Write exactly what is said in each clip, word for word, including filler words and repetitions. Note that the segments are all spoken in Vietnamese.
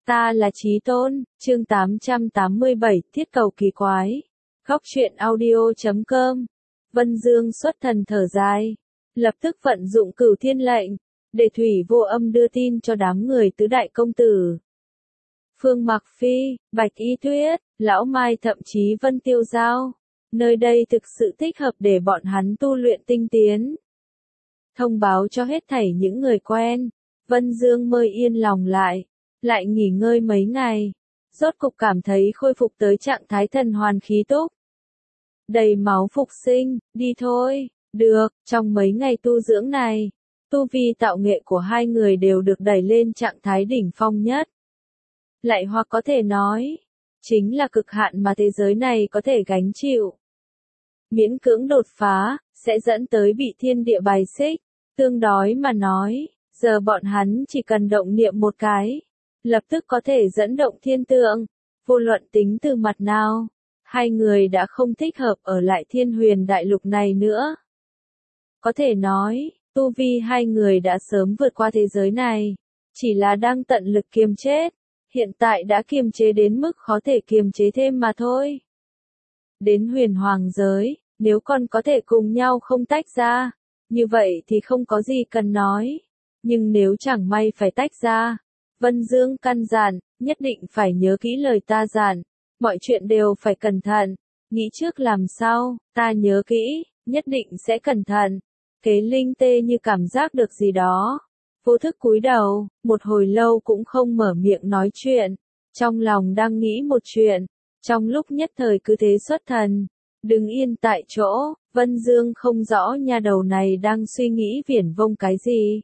Ta là Chí Tôn, chương tám trăm tám mươi bảy, thiết cầu kỳ quái. Góc truyện audio chấm com. Vân Dương xuất thần thở dài, lập tức vận dụng Cửu Thiên lệnh, để thủy vô âm đưa tin cho đám người tứ đại công tử. Phương Mặc Phi, Bạch Y Tuyết, Lão Mai thậm chí Vân Tiêu Giao, nơi đây thực sự thích hợp để bọn hắn tu luyện tinh tiến. Thông báo cho hết thảy những người quen, Vân Dương mới yên lòng lại, lại nghỉ ngơi mấy ngày, rốt cục cảm thấy khôi phục tới trạng thái thần hoàn khí túc. Đầy máu phục sinh, đi thôi, được, trong mấy ngày tu dưỡng này, tu vi tạo nghệ của hai người đều được đẩy lên trạng thái đỉnh phong nhất. Lại hoặc có thể nói, chính là cực hạn mà thế giới này có thể gánh chịu. Miễn cưỡng đột phá, sẽ dẫn tới bị thiên địa bài xích, tương đối mà nói, giờ bọn hắn chỉ cần động niệm một cái, lập tức có thể dẫn động thiên tượng, vô luận tính từ mặt nào, hai người đã không thích hợp ở lại Thiên Huyền đại lục này nữa. Có thể nói, tu vi hai người đã sớm vượt qua thế giới này, chỉ là đang tận lực kiềm chết, hiện tại đã kiềm chế đến mức khó thể kiềm chế thêm mà thôi. Đến huyền hoàng giới, nếu còn có thể cùng nhau không tách ra, như vậy thì không có gì cần nói, nhưng nếu chẳng may phải tách ra, Vân Dương căn dặn, nhất định phải nhớ kỹ lời ta dặn, mọi chuyện đều phải cẩn thận, nghĩ trước làm sau, ta nhớ kỹ, nhất định sẽ cẩn thận. Kế Linh tê như cảm giác được gì đó, vô thức cúi đầu, một hồi lâu cũng không mở miệng nói chuyện, trong lòng đang nghĩ một chuyện, trong lúc nhất thời cứ thế xuất thần, đứng yên tại chỗ, Vân Dương không rõ nha đầu này đang suy nghĩ viển vông cái gì.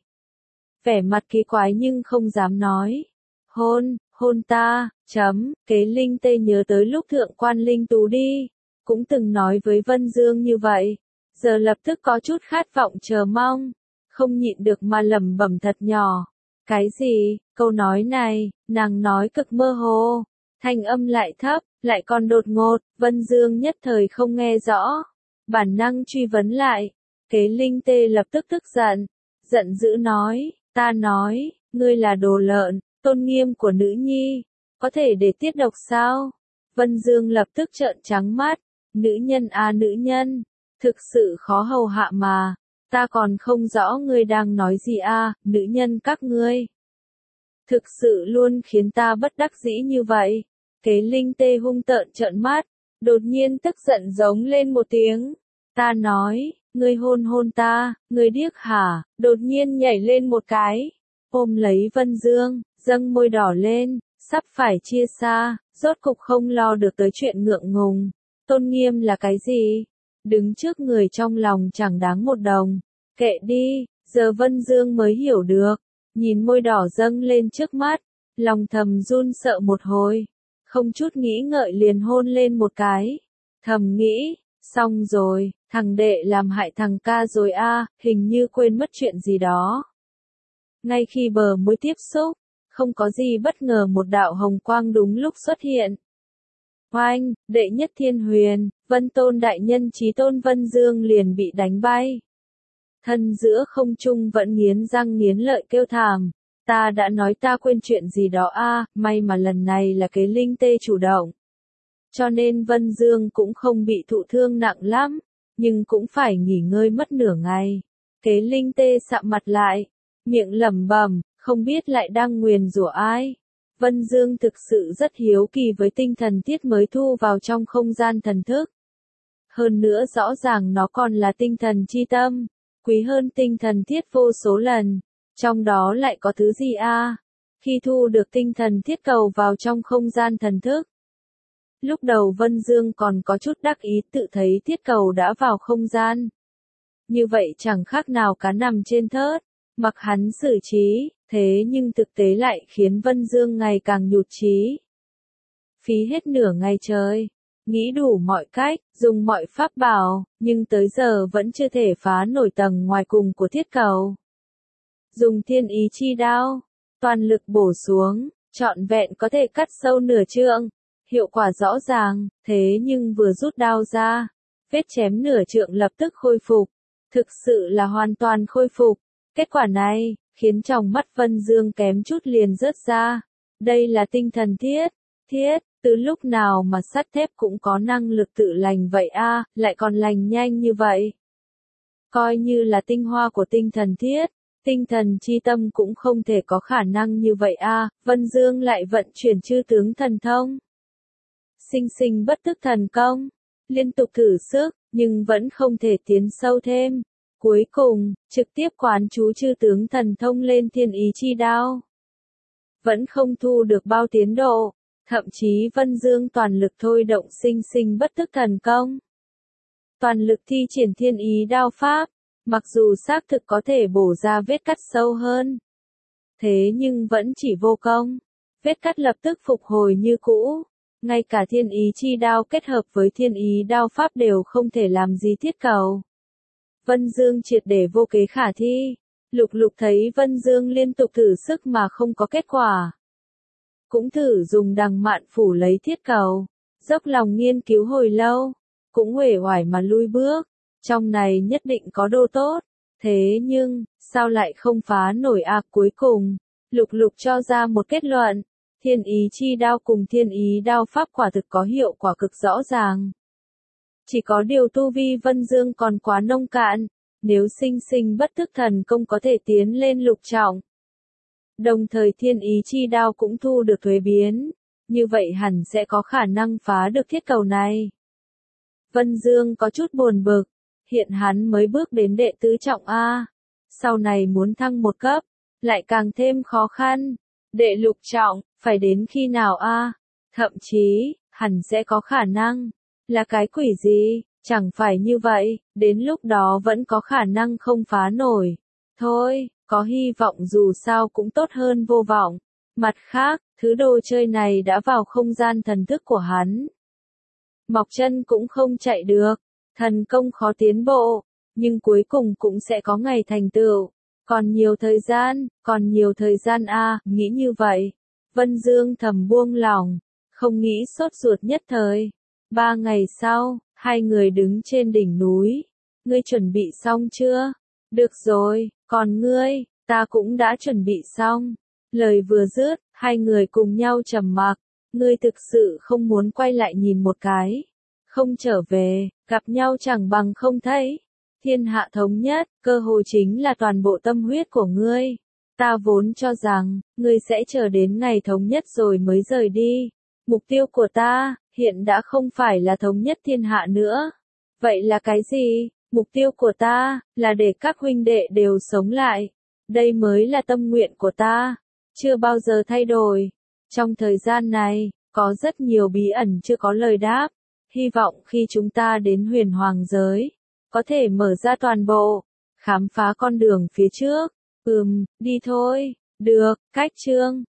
Vẻ mặt kỳ quái nhưng không dám nói. Hôn, hôn ta, chấm, Kế Linh tê nhớ tới lúc thượng quan Linh Tú đi, cũng từng nói với Vân Dương như vậy, giờ lập tức có chút khát vọng chờ mong, không nhịn được mà lẩm bẩm thật nhỏ. Cái gì, câu nói này, nàng nói cực mơ hồ, thanh âm lại thấp, lại còn đột ngột, Vân Dương nhất thời không nghe rõ, bản năng truy vấn lại, Kế Linh tê lập tức tức giận, giận dữ nói, ta nói, ngươi là đồ lợn, tôn nghiêm của nữ nhi, có thể để tiết độc sao? Vân Dương lập tức trợn trắng mắt, nữ nhân à nữ nhân, thực sự khó hầu hạ mà, ta còn không rõ ngươi đang nói gì à, nữ nhân các ngươi. Thực sự luôn khiến ta bất đắc dĩ như vậy. Kế Linh tê hung tợn trợn mắt, đột nhiên tức giận giống lên một tiếng. Ta nói, ngươi hôn hôn ta, ngươi điếc hả, đột nhiên nhảy lên một cái, ôm lấy Vân Dương, dâng môi đỏ lên, sắp phải chia xa, rốt cục không lo được tới chuyện ngượng ngùng. Tôn nghiêm là cái gì? Đứng trước người trong lòng chẳng đáng một đồng. Kệ đi, giờ Vân Dương mới hiểu được, nhìn môi đỏ dâng lên trước mắt, lòng thầm run sợ một hồi, không chút nghĩ ngợi liền hôn lên một cái. Thầm nghĩ, xong rồi, thằng đệ làm hại thằng ca rồi a, hình như quên mất chuyện gì đó. Ngay khi bờ môi tiếp xúc, không có gì bất ngờ một đạo hồng quang đúng lúc xuất hiện. Oanh, đệ nhất Thiên Huyền, Vân Tôn đại nhân Chí Tôn Vân Dương liền bị đánh bay. Thân giữa không trung vẫn nghiến răng nghiến lợi kêu thảm, ta đã nói ta quên chuyện gì đó a, may mà lần này là Kế Linh tê chủ động. Cho nên Vân Dương cũng không bị thụ thương nặng lắm, nhưng cũng phải nghỉ ngơi mất nửa ngày. Kế Linh tê sạm mặt lại, miệng lẩm bẩm, không biết lại đang nguyền rủa ai. Vân Dương thực sự rất hiếu kỳ với tinh thần thiết mới thu vào trong không gian thần thức. Hơn nữa rõ ràng nó còn là tinh thần chi tâm, quý hơn tinh thần thiết vô số lần. Trong đó lại có thứ gì a? À? Khi thu được tinh thần thiết cầu vào trong không gian thần thức, lúc đầu Vân Dương còn có chút đắc ý tự thấy thiết cầu đã vào không gian. Như vậy chẳng khác nào cá nằm trên thớt, mặc hắn xử trí, thế nhưng thực tế lại khiến Vân Dương ngày càng nhụt chí. Phí hết nửa ngày trời, nghĩ đủ mọi cách, dùng mọi pháp bảo, nhưng tới giờ vẫn chưa thể phá nổi tầng ngoài cùng của thiết cầu. Dùng thiên ý chi đao, toàn lực bổ xuống, trọn vẹn có thể cắt sâu nửa trượng, hiệu quả rõ ràng, thế nhưng vừa rút đao ra, vết chém nửa trượng lập tức khôi phục, thực sự là hoàn toàn khôi phục. Kết quả này, khiến trong mắt Vân Dương kém chút liền rớt ra, Đây là tinh thần thiết. Thiết, từ lúc nào mà sắt thép cũng có năng lực tự lành vậy a, lại còn lành nhanh như vậy. Coi như là tinh hoa của tinh thần thiết, tinh thần chi tâm cũng không thể có khả năng như vậy a, Vân Dương lại vận chuyển chư tướng thần thông. Sinh sinh bất tức thần công, liên tục thử sức, nhưng vẫn không thể tiến sâu thêm. Cuối cùng, trực tiếp quán chú chư tướng thần thông lên thiên ý chi đao. Vẫn không thu được bao tiến độ, thậm chí Vân Dương toàn lực thôi động sinh sinh bất tức thần công. Toàn lực thi triển thiên ý đao pháp, mặc dù xác thực có thể bổ ra vết cắt sâu hơn. Thế nhưng vẫn chỉ vô công, vết cắt lập tức phục hồi như cũ. Ngay cả thiên ý chi đao kết hợp với thiên ý đao pháp đều không thể làm gì thiết cầu. Vân Dương triệt để vô kế khả thi. Lục Lục thấy Vân Dương liên tục thử sức mà không có kết quả. Cũng thử dùng đằng mạn phủ lấy thiết cầu. Dốc lòng nghiên cứu hồi lâu. Cũng uể oải mà lui bước. Trong này nhất định có đồ tốt. Thế nhưng, sao lại không phá nổi a? Cuối cùng, Lục Lục cho ra một kết luận. Thiên ý chi đao cùng thiên ý đao pháp quả thực có hiệu quả cực rõ ràng. Chỉ có điều tu vi Vân Dương còn quá nông cạn, nếu sinh sinh bất tức thần công có thể tiến lên lục trọng. Đồng thời thiên ý chi đao cũng thu được thuế biến, như vậy hẳn sẽ có khả năng phá được thiết cầu này. Vân Dương có chút buồn bực, hiện hắn mới bước đến đệ tứ trọng A, sau này muốn thăng một cấp, lại càng thêm khó khăn. Đệ lục trọng, phải đến khi nào a? Thậm chí, hẳn sẽ có khả năng. Là cái quỷ gì? Chẳng phải như vậy, đến lúc đó vẫn có khả năng không phá nổi. Thôi, có hy vọng dù sao cũng tốt hơn vô vọng. Mặt khác, thứ đồ chơi này đã vào không gian thần thức của hắn. Mọc chân cũng không chạy được, thần công khó tiến bộ, nhưng cuối cùng cũng sẽ có ngày thành tựu. Còn nhiều thời gian, còn nhiều thời gian a, nghĩ như vậy. Vân Dương thầm buông lỏng, không nghĩ sốt ruột nhất thời. Ba ngày sau, hai người đứng trên đỉnh núi. Ngươi chuẩn bị xong chưa? Được rồi, còn ngươi, ta cũng đã chuẩn bị xong. Lời vừa dứt, hai người cùng nhau trầm mặc. Ngươi thực sự không muốn quay lại nhìn một cái. Không trở về, gặp nhau chẳng bằng không thấy. Thiên hạ thống nhất, cơ hội chính là toàn bộ tâm huyết của ngươi. Ta vốn cho rằng, ngươi sẽ chờ đến ngày thống nhất rồi mới rời đi. Mục tiêu của ta, hiện đã không phải là thống nhất thiên hạ nữa. Vậy là cái gì? Mục tiêu của ta, là để các huynh đệ đều sống lại. Đây mới là tâm nguyện của ta. Chưa bao giờ thay đổi. Trong thời gian này, có rất nhiều bí ẩn chưa có lời đáp. Hy vọng khi chúng ta đến huyền hoàng giới, có thể mở ra toàn bộ, khám phá con đường phía trước. Ừm, đi thôi. Được, cách chương.